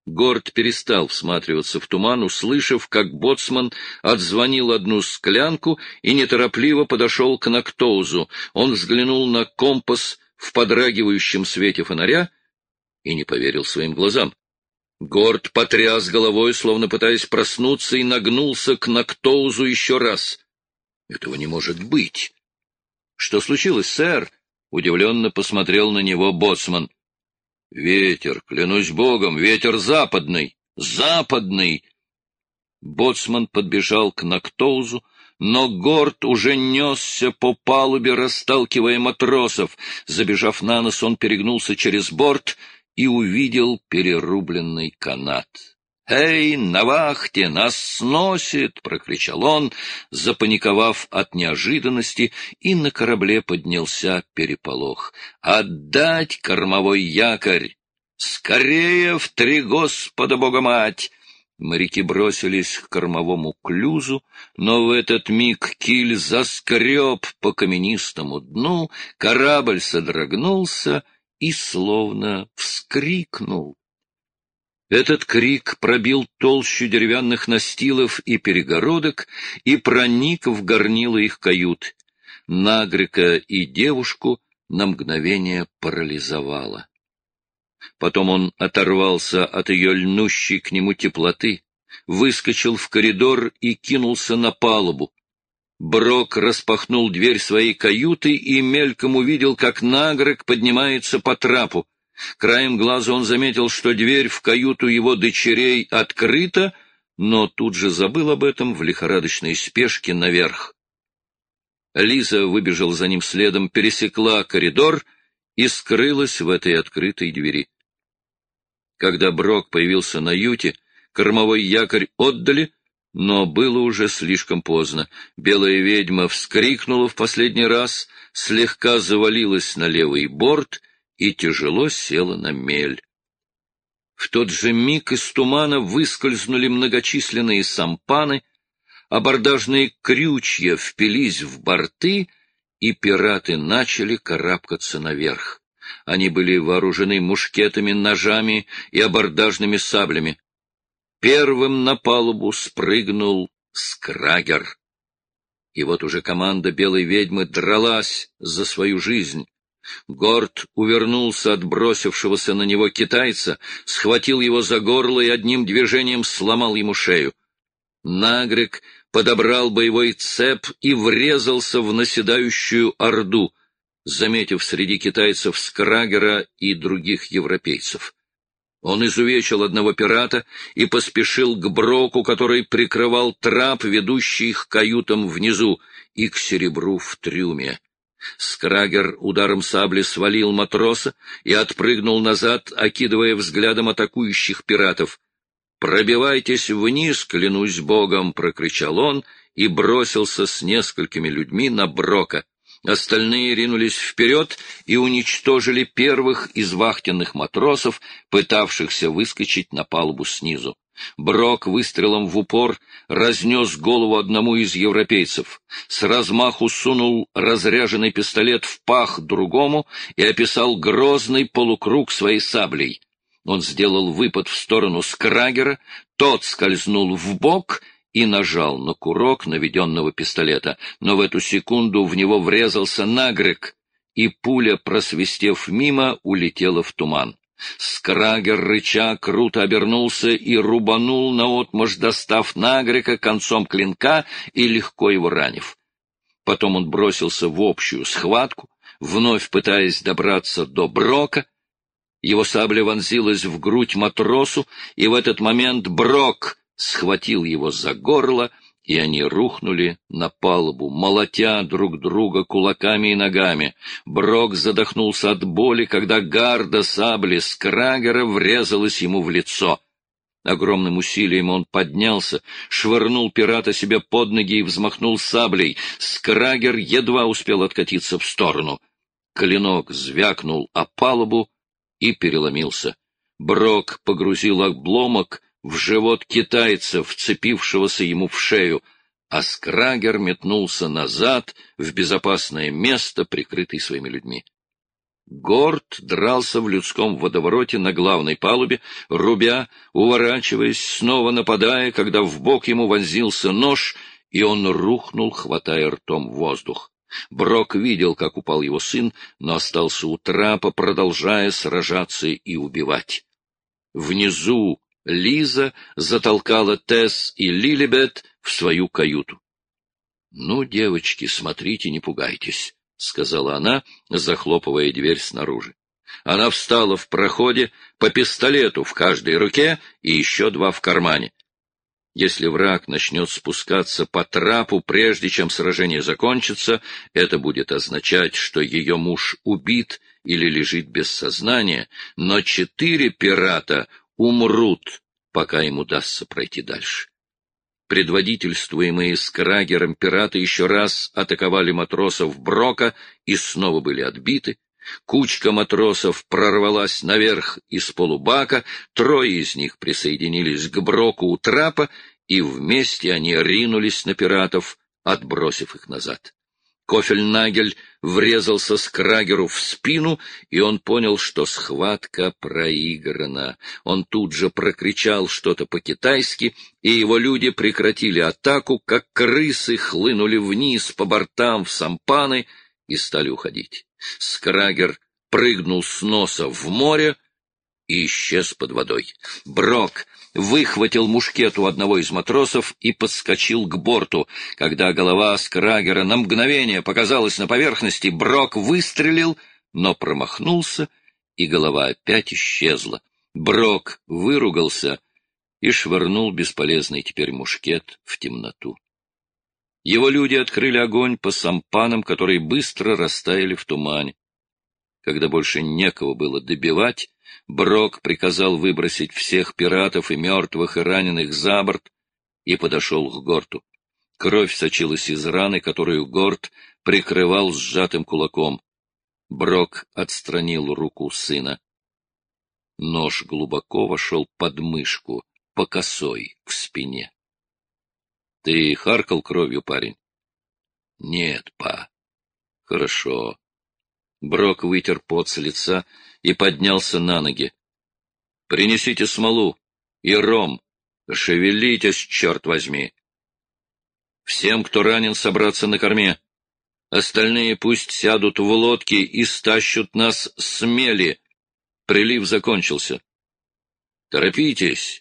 Горд перестал всматриваться в туман, услышав, как боцман отзвонил одну склянку и неторопливо подошел к Нактоузу. Он взглянул на компас в подрагивающем свете фонаря и не поверил своим глазам. Горд потряс головой, словно пытаясь проснуться, и нагнулся к Нактоузу еще раз. — Этого не может быть! — Что случилось, сэр? — удивленно посмотрел на него боцман. — Ветер, клянусь богом, ветер западный! Западный! Боцман подбежал к Нактоузу, но Горд уже несся по палубе, расталкивая матросов. Забежав на нос, он перегнулся через борт и увидел перерубленный канат. «Эй, на вахте! Нас сносит!» — прокричал он, запаниковав от неожиданности, и на корабле поднялся переполох. «Отдать кормовой якорь! Скорее в три Господа Бога-Мать!» Моряки бросились к кормовому клюзу, но в этот миг киль заскреб по каменистому дну, корабль содрогнулся и словно вскрикнул. Этот крик пробил толщу деревянных настилов и перегородок и проник в горнило их кают. Нагрека и девушку на мгновение парализовало. Потом он оторвался от ее льнущей к нему теплоты, выскочил в коридор и кинулся на палубу. Брок распахнул дверь своей каюты и мельком увидел, как Нагрек поднимается по трапу. Краем глаза он заметил, что дверь в каюту его дочерей открыта, но тут же забыл об этом в лихорадочной спешке наверх. Лиза выбежала за ним следом, пересекла коридор и скрылась в этой открытой двери. Когда Брок появился на юте, кормовой якорь отдали, но было уже слишком поздно. Белая ведьма вскрикнула в последний раз, слегка завалилась на левый борт и тяжело села на мель. В тот же миг из тумана выскользнули многочисленные сампаны, абордажные крючья впились в борты, и пираты начали карабкаться наверх. Они были вооружены мушкетами, ножами и абордажными саблями. Первым на палубу спрыгнул Скрагер. И вот уже команда белой ведьмы дралась за свою жизнь. Горд увернулся от бросившегося на него китайца, схватил его за горло и одним движением сломал ему шею. Нагрек подобрал боевой цеп и врезался в наседающую орду, заметив среди китайцев Скрагера и других европейцев. Он изувечил одного пирата и поспешил к Броку, который прикрывал трап, ведущий к каютам внизу, и к серебру в трюме. Скрагер ударом сабли свалил матроса и отпрыгнул назад, окидывая взглядом атакующих пиратов. «Пробивайтесь вниз, клянусь богом!» — прокричал он и бросился с несколькими людьми на Брока. Остальные ринулись вперед и уничтожили первых из вахтенных матросов, пытавшихся выскочить на палубу снизу. Брок выстрелом в упор разнес голову одному из европейцев, с размаху сунул разряженный пистолет в пах другому и описал грозный полукруг своей саблей. Он сделал выпад в сторону Скрагера, тот скользнул вбок и нажал на курок наведенного пистолета, но в эту секунду в него врезался Нагрек, и пуля, просвистев мимо, улетела в туман. Скрагер, рыча, круто обернулся и рубанул наотмашь, достав Нагрека концом клинка и легко его ранив. Потом он бросился в общую схватку, вновь пытаясь добраться до Брока. Его сабля вонзилась в грудь матросу, и в этот момент Брок схватил его за горло, и они рухнули на палубу, молотя друг друга кулаками и ногами. Брок задохнулся от боли, когда гарда сабли Скрагера врезалась ему в лицо. Огромным усилием он поднялся, швырнул пирата себе под ноги и взмахнул саблей. Скрагер едва успел откатиться в сторону. Клинок звякнул о палубу и переломился. Брок погрузил обломок в живот китайца, вцепившегося ему в шею, а Скрагер метнулся назад в безопасное место, прикрытый своими людьми. Горд дрался в людском водовороте на главной палубе, рубя, уворачиваясь, снова нападая, когда в бок ему вонзился нож, и он рухнул, хватая ртом воздух. Брок видел, как упал его сын, но остался у трапа, продолжая сражаться и убивать. Внизу Лиза затолкала Тесс и Лилибет в свою каюту. — Ну, девочки, смотрите, не пугайтесь, — сказала она, захлопывая дверь снаружи. Она встала в проходе, по пистолету в каждой руке и еще 2 в кармане. Если враг начнет спускаться по трапу, прежде чем сражение закончится, это будет означать, что ее муж убит или лежит без сознания, но 4 пирата умрут, пока им удастся пройти дальше. Предводительствуемые Скрагером пираты еще раз атаковали матросов Брока и снова были отбиты. Кучка матросов прорвалась наверх из полубака, 3 из них присоединились к Броку у трапа, и вместе они ринулись на пиратов, отбросив их назад. Кофельнагель врезался Скрагеру в спину, и он понял, что схватка проиграна. Он тут же прокричал что-то по-китайски, и его люди прекратили атаку, как крысы хлынули вниз по бортам в сампаны и стали уходить. Скрагер прыгнул с носа в море и исчез под водой. Брок выхватил мушкет у одного из матросов и подскочил к борту. Когда голова Скрагера на мгновение показалась на поверхности, Брок выстрелил, но промахнулся, и голова опять исчезла. Брок выругался и швырнул бесполезный теперь мушкет в темноту. Его люди открыли огонь по сампанам, которые быстро растаяли в тумане. Когда больше некого было добивать, Брок приказал выбросить всех пиратов и мертвых, и раненых за борт, и подошел к Горту. Кровь сочилась из раны, которую Горт прикрывал сжатым кулаком. Брок отстранил руку сына. Нож глубоко вошел под мышку, по косой, в спине. — Ты харкал кровью, парень? — Нет, па. — Хорошо. Брок вытер пот с лица и поднялся на ноги. — Принесите смолу и ром. Шевелитесь, черт возьми. Всем, кто ранен, собраться на корме. Остальные пусть сядут в лодки и стащут нас с мели. Прилив закончился. Торопитесь.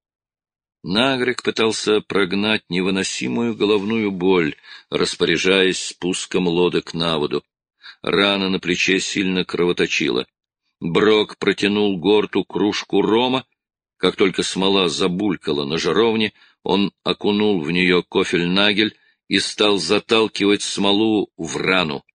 Нагрек пытался прогнать невыносимую головную боль, распоряжаясь спуском лодок на воду. Рана на плече сильно кровоточила. Брок протянул Горту кружку рома. Как только смола забулькала на жаровне, он окунул в нее кофельнагель и стал заталкивать смолу в рану.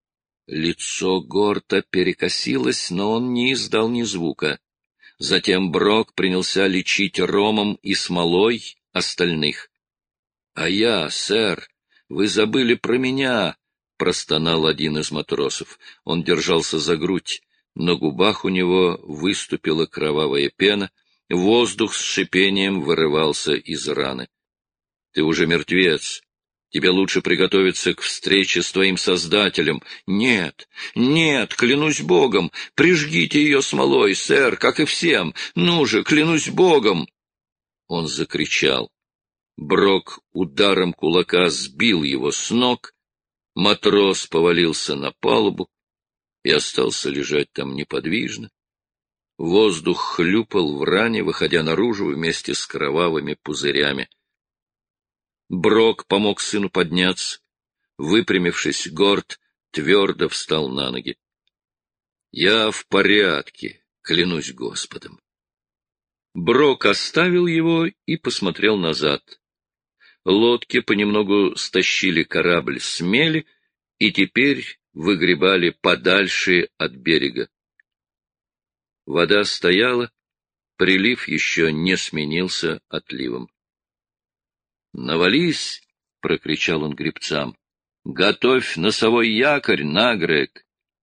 Лицо Горта перекосилось, но он не издал ни звука. Затем Брок принялся лечить ромом и смолой остальных. — А я, сэр, вы забыли про меня, — простонал один из матросов. Он держался за грудь. На губах у него выступила кровавая пена, воздух с шипением вырывался из раны. — Ты уже мертвец. Тебе лучше приготовиться к встрече с твоим Создателем. Нет, нет, клянусь Богом, прижгите ее смолой, сэр, как и всем. Ну же, клянусь Богом! Он закричал. Брок ударом кулака сбил его с ног. Матрос повалился на палубу и остался лежать там неподвижно. Воздух хлюпал в ране, выходя наружу вместе с кровавыми пузырями. Брок помог сыну подняться. Выпрямившись, Горт твердо встал на ноги. — Я в порядке, клянусь Господом. Брок оставил его и посмотрел назад. Лодки понемногу стащили корабль с мели и теперь выгребали подальше от берега. Вода стояла, прилив еще не сменился отливом. «Навались!» — прокричал он гребцам. «Готовь носовой якорь, Нагрек!»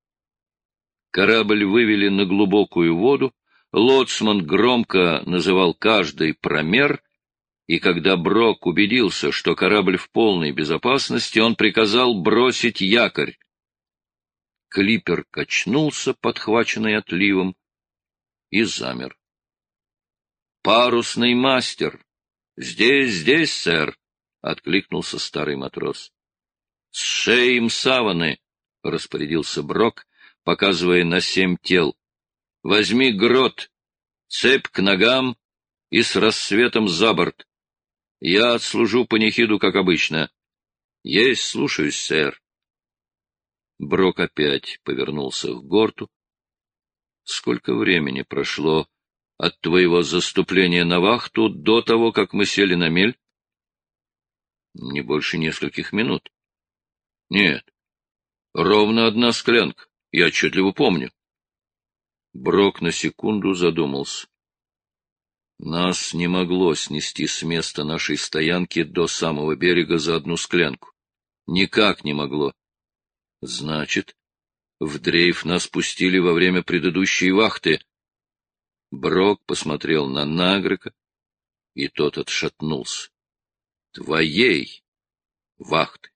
Корабль вывели на глубокую воду, лоцман громко называл каждый промер, и когда Брок убедился, что корабль в полной безопасности, он приказал бросить якорь. Клипер качнулся, подхваченный отливом, и замер. — Парусный мастер! Здесь, здесь, сэр! — откликнулся старый матрос. — С шеем саваны! — распорядился Брок, показывая на 7 тел. — Возьми грот, цепь к ногам и с рассветом за борт. Я отслужу панихиду, как обычно. — Есть, слушаюсь, сэр. Брок опять повернулся к Горту. — Сколько времени прошло от твоего заступления на вахту до того, как мы сели на мель? — Не больше нескольких минут. — Нет, ровно 1 склянка, я отчетливо помню. Брок на секунду задумался. Нас не могло снести с места нашей стоянки до самого берега за 1 склянку. Никак не могло. Значит, в дрейф нас пустили во время предыдущей вахты. Брок посмотрел на Нагрека, и тот отшатнулся. Твоей вахты.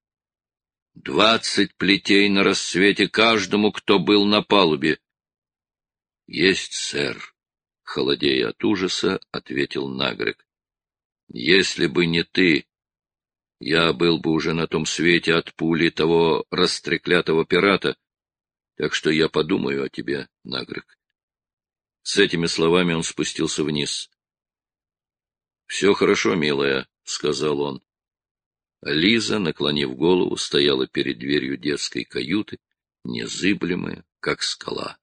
20 плетей на рассвете каждому, кто был на палубе. — Есть, сэр, — холодея от ужаса, ответил Нагрек. — Если бы не ты, я был бы уже на том свете от пули того растреклятого пирата, так что я подумаю о тебе, Нагрек. С этими словами он спустился вниз. — Все хорошо, милая, — сказал он. Лиза, наклонив голову, стояла перед дверью детской каюты, незыблемая, как скала.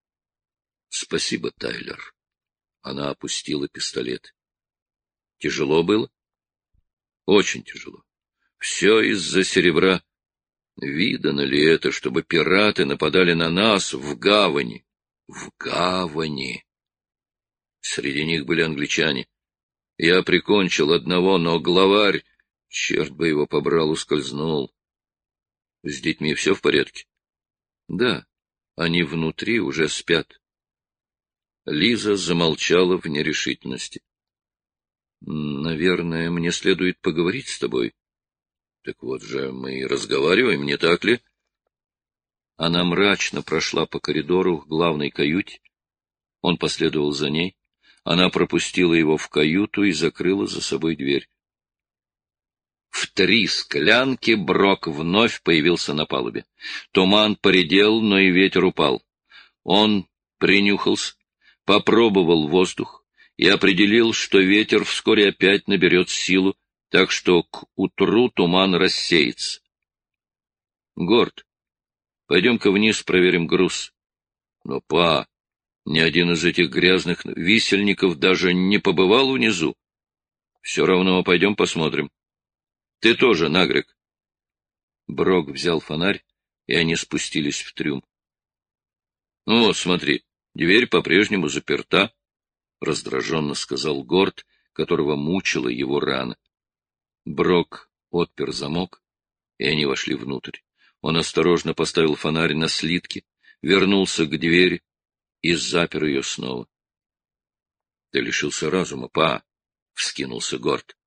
— Спасибо, Тайлер. Она опустила пистолет. — Тяжело было? — Очень тяжело. Все из-за серебра. Видано ли это, чтобы пираты нападали на нас в гавани? В гавани. Среди них были англичане. Я прикончил одного, но главарь, черт бы его побрал, ускользнул. С детьми все в порядке? Да, они внутри уже спят. Лиза замолчала в нерешительности. — Наверное, мне следует поговорить с тобой. — Так вот же мы и разговариваем, не так ли? Она мрачно прошла по коридору к главной каюте. Он последовал за ней. Она пропустила его в каюту и закрыла за собой дверь. В 3 склянки Брок вновь появился на палубе. Туман поредел, но и ветер упал. Он принюхался, попробовал воздух и определил, что ветер вскоре опять наберет силу, так что к утру туман рассеется. — Горд, пойдем-ка вниз проверим груз. — Но, па, ни один из этих грязных висельников даже не побывал внизу. — Все равно пойдем посмотрим. — Ты тоже, Нагрек. Брок взял фонарь, и они спустились в трюм. — Ну вот, смотри, дверь по-прежнему заперта, — раздраженно сказал Горд, которого мучила его рана. Брок отпер замок, и они вошли внутрь. Он осторожно поставил фонарь на слитки, вернулся к двери и запер ее снова. — Ты лишился разума, па! — вскинулся Горд.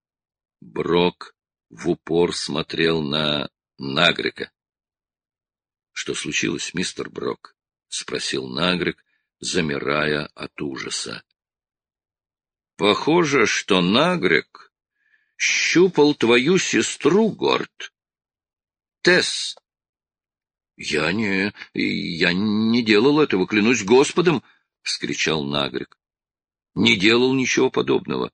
Брок в упор смотрел на Нагрека. — Что случилось, мистер Брок? — спросил Нагрек, замирая от ужаса. — Похоже, что Нагрек щупал твою сестру, Горд. Тесс. — Я не делал этого, клянусь Господом! — вскричал Нагрек. — Не делал ничего подобного.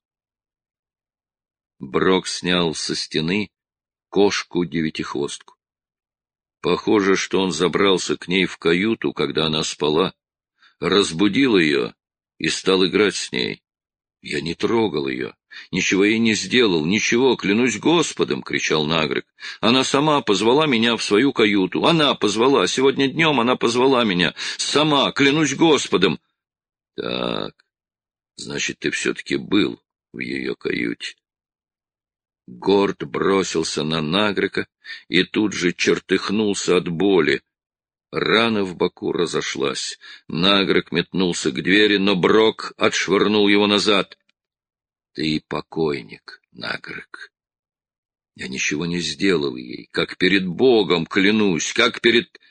Брок снял со стены кошку-девятихвостку. Похоже, что он забрался к ней в каюту, когда она спала, разбудил ее и стал играть с ней. Я не трогал ее, ничего ей не сделал, ничего, клянусь Господом, — кричал Нагрек. Она сама позвала меня в свою каюту. Она позвала, сегодня днем она позвала меня. Сама, клянусь Господом. Так, значит, ты все-таки был в ее каюте. Горд бросился на Нагрека и тут же чертыхнулся от боли. Рана в боку разошлась. Нагрек метнулся к двери, но Брок отшвырнул его назад. — Ты покойник, Нагрек. Я ничего не сделал ей, как перед Богом клянусь, как перед...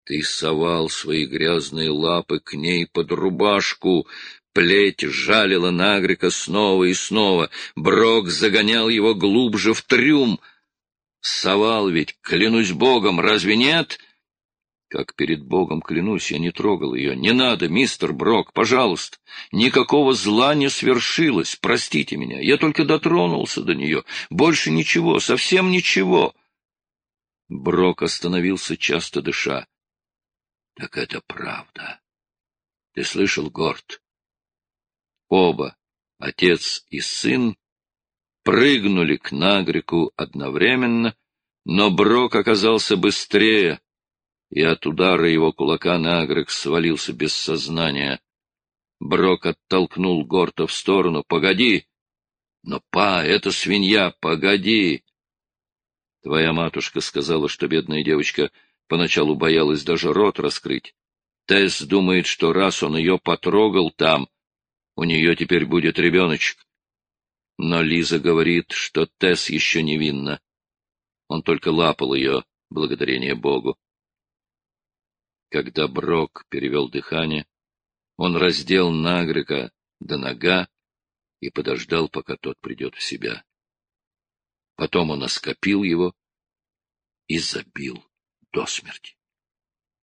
Ты совал свои грязные лапы к ней под рубашку. Плеть жалила Нагрика снова и снова. Брок загонял его глубже в трюм. Совал ведь, клянусь Богом, разве нет? Как перед Богом клянусь, я не трогал ее. Не надо, мистер Брок, пожалуйста. Никакого зла не свершилось. Простите меня. Я только дотронулся до нее. Больше ничего, совсем ничего. Брок остановился, часто дыша. Так это правда. Ты слышал, Горд? Оба, отец и сын, прыгнули к Нагрику одновременно, но Брок оказался быстрее, и от удара его кулака Нагрик свалился без сознания. Брок оттолкнул Горта в сторону. — Погоди! — Но, па, это свинья, погоди! Твоя матушка сказала, что бедная девочка поначалу боялась даже рот раскрыть. Тесс думает, что раз он ее потрогал там, у нее теперь будет ребеночек. Но Лиза говорит, что Тесс еще невинна. Он только лапал ее, благодарение Богу. Когда Брок перевел дыхание, он раздел Нагрика до нога и подождал, пока тот придет в себя. Потом он оскопил его и забил до смерти.